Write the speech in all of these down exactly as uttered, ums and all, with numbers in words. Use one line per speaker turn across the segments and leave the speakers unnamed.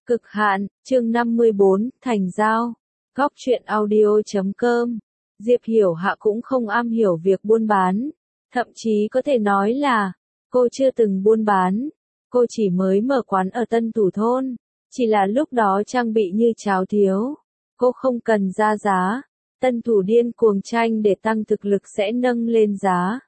Cực hạn, chương năm mươi bốn, thành giao. Góc truyện audio chấm com. Diệp Hiểu Hạ cũng không am hiểu việc buôn bán. Thậm chí có thể nói là, cô chưa từng buôn bán. Cô chỉ mới mở quán ở Tân Thủ Thôn. Chỉ là lúc đó trang bị như cháo thiếu. Cô không cần ra giá. Tân Thủ điên cuồng tranh để tăng thực lực sẽ nâng lên giá.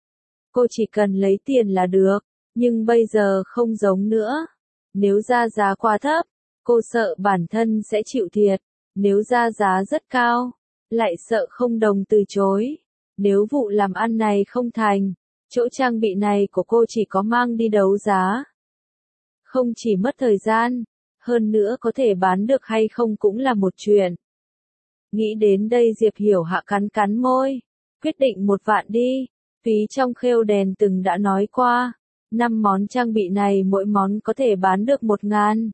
Cô chỉ cần lấy tiền là được. Nhưng bây giờ không giống nữa. Nếu ra giá quá thấp, cô sợ bản thân sẽ chịu thiệt. Nếu ra giá rất cao, lại sợ không đồng từ chối. Nếu vụ làm ăn này không thành, chỗ trang bị này của cô chỉ có mang đi đấu giá. Không chỉ mất thời gian, hơn nữa có thể bán được hay không cũng là một chuyện. Nghĩ đến đây Diệp Hiểu Hạ cắn cắn môi, quyết định một vạn đi. Phí trong khêu đèn từng đã nói qua, năm món trang bị này mỗi món có thể bán được một ngàn.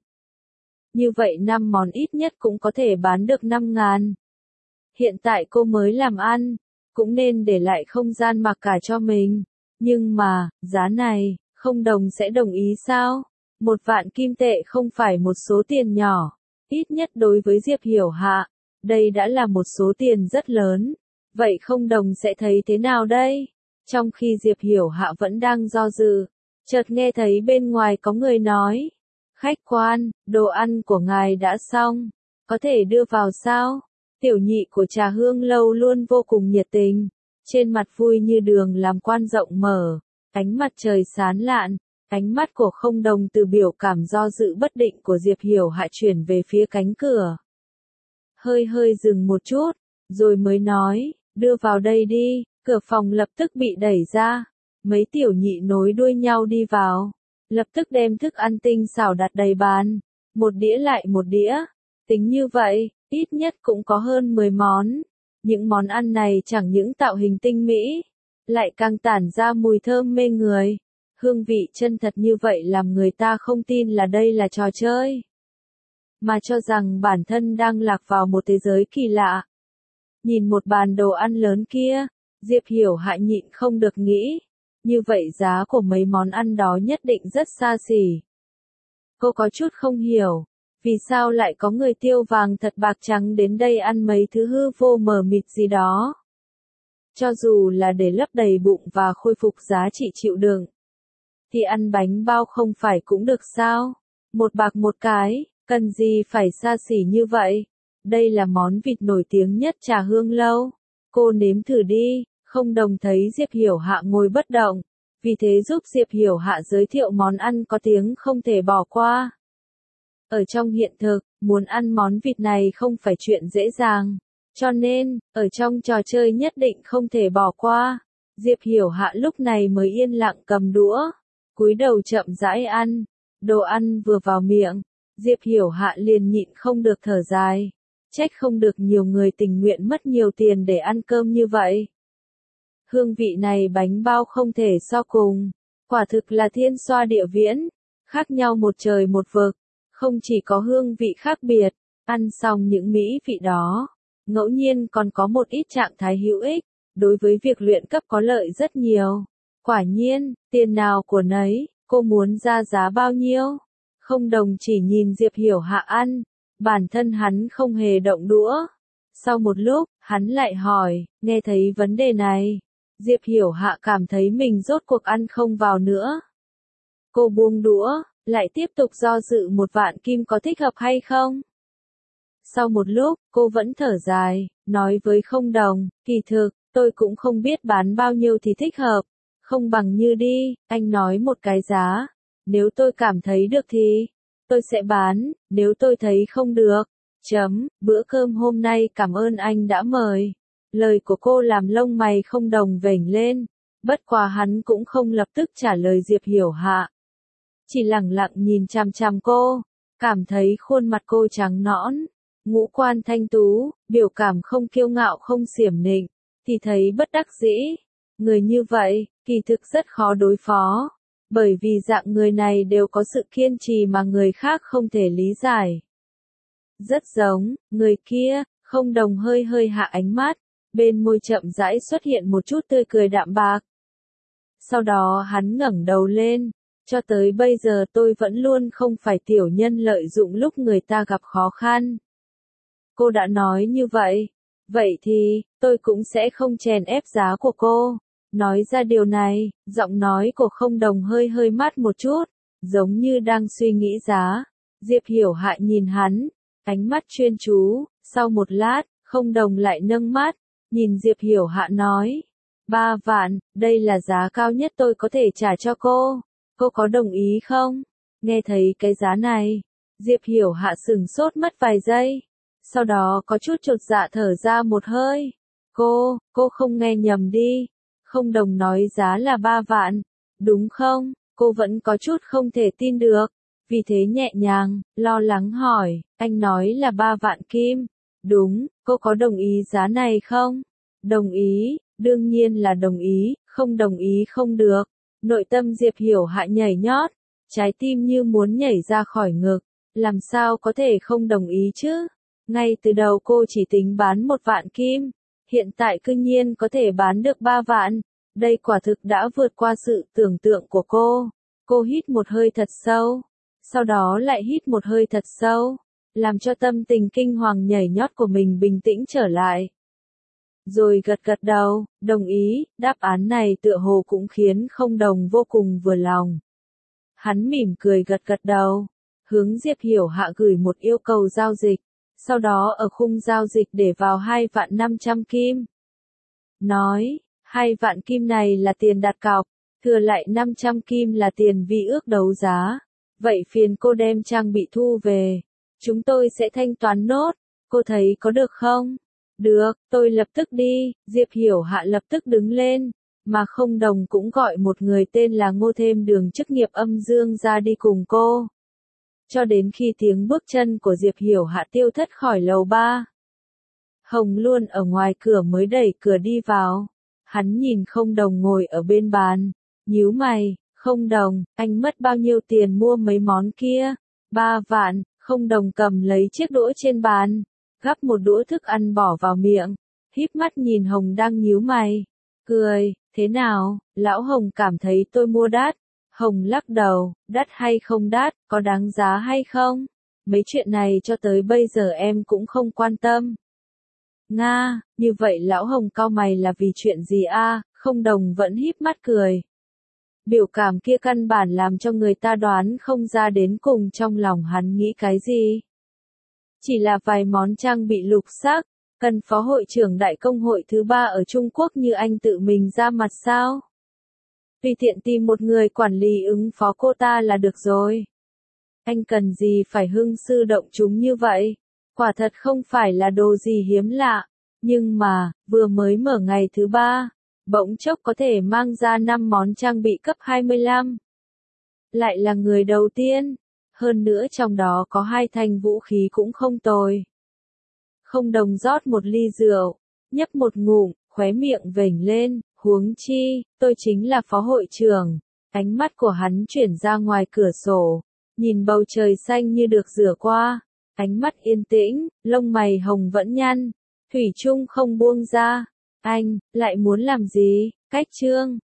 Như vậy năm món ít nhất cũng có thể bán được năm ngàn. Hiện tại cô mới làm ăn, cũng nên để lại không gian mặc cả cho mình. Nhưng mà, giá này, không đồng sẽ đồng ý sao? Một vạn kim tệ không phải một số tiền nhỏ. Ít nhất đối với Diệp Hiểu Hạ, đây đã là một số tiền rất lớn. Vậy không đồng sẽ thấy thế nào đây? Trong khi Diệp Hiểu Hạ vẫn đang do dự, chợt nghe thấy bên ngoài có người nói. Khách quan, đồ ăn của ngài đã xong, có thể đưa vào sao? Tiểu nhị của Trà Hương Lâu luôn vô cùng nhiệt tình, trên mặt vui như đường làm quan rộng mở, ánh mặt trời sáng lạn, ánh mắt của không đồng từ biểu cảm do dự bất định của Diệp Hiểu Hạ chuyển về phía cánh cửa. Hơi hơi dừng một chút, rồi mới nói, đưa vào đây đi, cửa phòng lập tức bị đẩy ra, mấy tiểu nhị nối đuôi nhau đi vào. Lập tức đem thức ăn tinh xảo đặt đầy bàn, một đĩa lại một đĩa, tính như vậy, ít nhất cũng có hơn mười món. Những món ăn này chẳng những tạo hình tinh mỹ, lại càng tản ra mùi thơm mê người. Hương vị chân thật như vậy làm người ta không tin là đây là trò chơi, mà cho rằng bản thân đang lạc vào một thế giới kỳ lạ. Nhìn một bàn đồ ăn lớn kia, Diệp Hiểu Hạ nhịn không được nghĩ. Như vậy giá của mấy món ăn đó nhất định rất xa xỉ. Cô có chút không hiểu, vì sao lại có người tiêu vàng thật bạc trắng đến đây ăn mấy thứ hư vô mờ mịt gì đó. Cho dù là để lấp đầy bụng và khôi phục giá trị chịu đựng, thì ăn bánh bao không phải cũng được sao? Một bạc một cái, cần gì phải xa xỉ như vậy? Đây là món vịt nổi tiếng nhất Trà Hương Lâu. Cô nếm thử đi. Không đồng thấy Diệp Hiểu Hạ ngồi bất động, vì thế giúp Diệp Hiểu Hạ giới thiệu món ăn có tiếng không thể bỏ qua. Ở trong hiện thực, muốn ăn món vịt này không phải chuyện dễ dàng, cho nên, ở trong trò chơi nhất định không thể bỏ qua. Diệp Hiểu Hạ lúc này mới yên lặng cầm đũa, cúi đầu chậm rãi ăn. Đồ ăn vừa vào miệng, Diệp Hiểu Hạ liền nhịn không được thở dài. Trách không được nhiều người tình nguyện mất nhiều tiền để ăn cơm như vậy. Hương vị này bánh bao không thể so cùng, quả thực là thiên xoa địa viễn, khác nhau một trời một vực, không chỉ có hương vị khác biệt, ăn xong những mỹ vị đó, ngẫu nhiên còn có một ít trạng thái hữu ích, đối với việc luyện cấp có lợi rất nhiều. Quả nhiên, tiền nào của nấy, cô muốn ra giá bao nhiêu? Không đồng chỉ nhìn Diệp Hiểu Hạ ăn, bản thân hắn không hề động đũa. Sau một lúc, hắn lại hỏi, nghe thấy vấn đề này. Diệp Hiểu Hạ cảm thấy mình rốt cuộc ăn không vào nữa. Cô buông đũa, lại tiếp tục do dự một vạn kim có thích hợp hay không. Sau một lúc, cô vẫn thở dài, nói với không đồng, kỳ thực, tôi cũng không biết bán bao nhiêu thì thích hợp. Không bằng như đi, anh nói một cái giá. Nếu tôi cảm thấy được thì, tôi sẽ bán, nếu tôi thấy không được. Chấm, bữa cơm hôm nay cảm ơn anh đã mời. Lời của cô làm lông mày không đồng vểnh lên, bất quá hắn cũng không lập tức trả lời Diệp Hiểu Hạ. Chỉ lẳng lặng nhìn chằm chằm cô, cảm thấy khuôn mặt cô trắng nõn, ngũ quan thanh tú, biểu cảm không kiêu ngạo không xiểm nịnh, thì thấy bất đắc dĩ. Người như vậy, kỳ thực rất khó đối phó, bởi vì dạng người này đều có sự kiên trì mà người khác không thể lý giải. Rất giống, người kia, không đồng hơi hơi hạ ánh mắt. Bên môi chậm rãi xuất hiện một chút tươi cười đạm bạc. Sau đó hắn ngẩng đầu lên, Cho tới bây giờ tôi vẫn luôn không phải tiểu nhân lợi dụng lúc người ta gặp khó khăn. Cô đã nói như vậy. Vậy thì, tôi cũng sẽ không chèn ép giá của cô. Nói ra điều này, giọng nói của Không Đồng hơi hơi mát một chút, giống như đang suy nghĩ giá. Diệp Hiểu Hạ nhìn hắn, ánh mắt chuyên chú, sau một lát, Không Đồng lại nâng mắt, nhìn Diệp Hiểu Hạ nói. Ba vạn, đây là giá cao nhất tôi có thể trả cho cô. Cô có đồng ý không? Nghe thấy cái giá này, Diệp Hiểu Hạ sửng sốt mất vài giây. Sau đó có chút chột dạ thở ra một hơi. Cô, cô không nghe nhầm đi. Không Đồng nói giá là ba vạn. Đúng không? Cô vẫn có chút không thể tin được. Vì thế nhẹ nhàng, lo lắng hỏi, anh nói là ba vạn kim. Đúng, cô có đồng ý giá này không? Đồng ý, đương nhiên là đồng ý, không đồng ý không được. Nội tâm Diệp Hiểu Hạ nhảy nhót, trái tim như muốn nhảy ra khỏi ngực. Làm sao có thể không đồng ý chứ? Ngay từ đầu cô chỉ tính bán một vạn kim, hiện tại cư nhiên có thể bán được ba vạn. Đây quả thực đã vượt qua sự tưởng tượng của cô. Cô hít một hơi thật sâu, sau đó lại hít một hơi thật sâu, làm cho tâm tình kinh hoàng nhảy nhót của mình bình tĩnh trở lại. Rồi gật gật đầu, đồng ý, đáp án này tựa hồ cũng khiến Không Đồng vô cùng vừa lòng. Hắn mỉm cười gật gật đầu, hướng Diệp Hiểu Hạ gửi một yêu cầu giao dịch, sau đó ở khung giao dịch để vào hai vạn năm trăm kim. Nói, hai vạn kim này là tiền đặt cọc, thừa lại năm trăm kim là tiền vi ước đấu giá. Vậy phiền cô đem trang bị thu về, chúng tôi sẽ thanh toán nốt, cô thấy có được không? Được, tôi lập tức đi. Diệp Hiểu Hạ lập tức đứng lên, mà Không Đồng cũng gọi một người tên là Ngô Thêm Đường chức nghiệp âm dương ra đi cùng cô. Cho đến khi tiếng bước chân của Diệp Hiểu Hạ tiêu thất khỏi lầu ba. Hồng luôn ở ngoài cửa mới đẩy cửa đi vào. Hắn nhìn Không Đồng ngồi ở bên bàn, nhíu mày. Không Đồng, anh mất bao nhiêu tiền mua mấy món kia? Ba vạn. Không Đồng cầm lấy chiếc đũa trên bàn, gắp một đũa thức ăn bỏ vào miệng, híp mắt nhìn Hồng đang nhíu mày, cười, thế nào, lão Hồng cảm thấy tôi mua đắt? Hồng lắc đầu, đắt hay không đắt, có đáng giá hay không? Mấy chuyện này cho tới bây giờ em cũng không quan tâm. Nga, như vậy lão Hồng cau mày là vì chuyện gì a? Không Đồng vẫn híp mắt cười. Biểu cảm kia căn bản làm cho người ta đoán không ra đến cùng trong lòng hắn nghĩ cái gì. Chỉ là vài món trang bị lục sắc, cần phó hội trưởng đại công hội thứ ba ở Trung Quốc như anh tự mình ra mặt sao? Tùy tiện tìm một người quản lý ứng phó cô ta là được rồi. Anh cần gì phải hưng sư động chúng như vậy? Quả thật không phải là đồ gì hiếm lạ, nhưng mà, vừa mới mở ngày thứ ba, bỗng chốc có thể mang ra năm món trang bị cấp hai mươi lăm. Lại là người đầu tiên, hơn nữa trong đó có hai thanh vũ khí cũng không tồi. Không Đồng rót một ly rượu, nhấp một ngụm, khóe miệng vểnh lên, huống chi, tôi chính là phó hội trưởng. Ánh mắt của hắn chuyển ra ngoài cửa sổ, nhìn bầu trời xanh như được rửa qua, ánh mắt yên tĩnh, lông mày Hồng vẫn nhăn, thủy chung không buông ra. Anh, lại muốn làm gì? Cách chương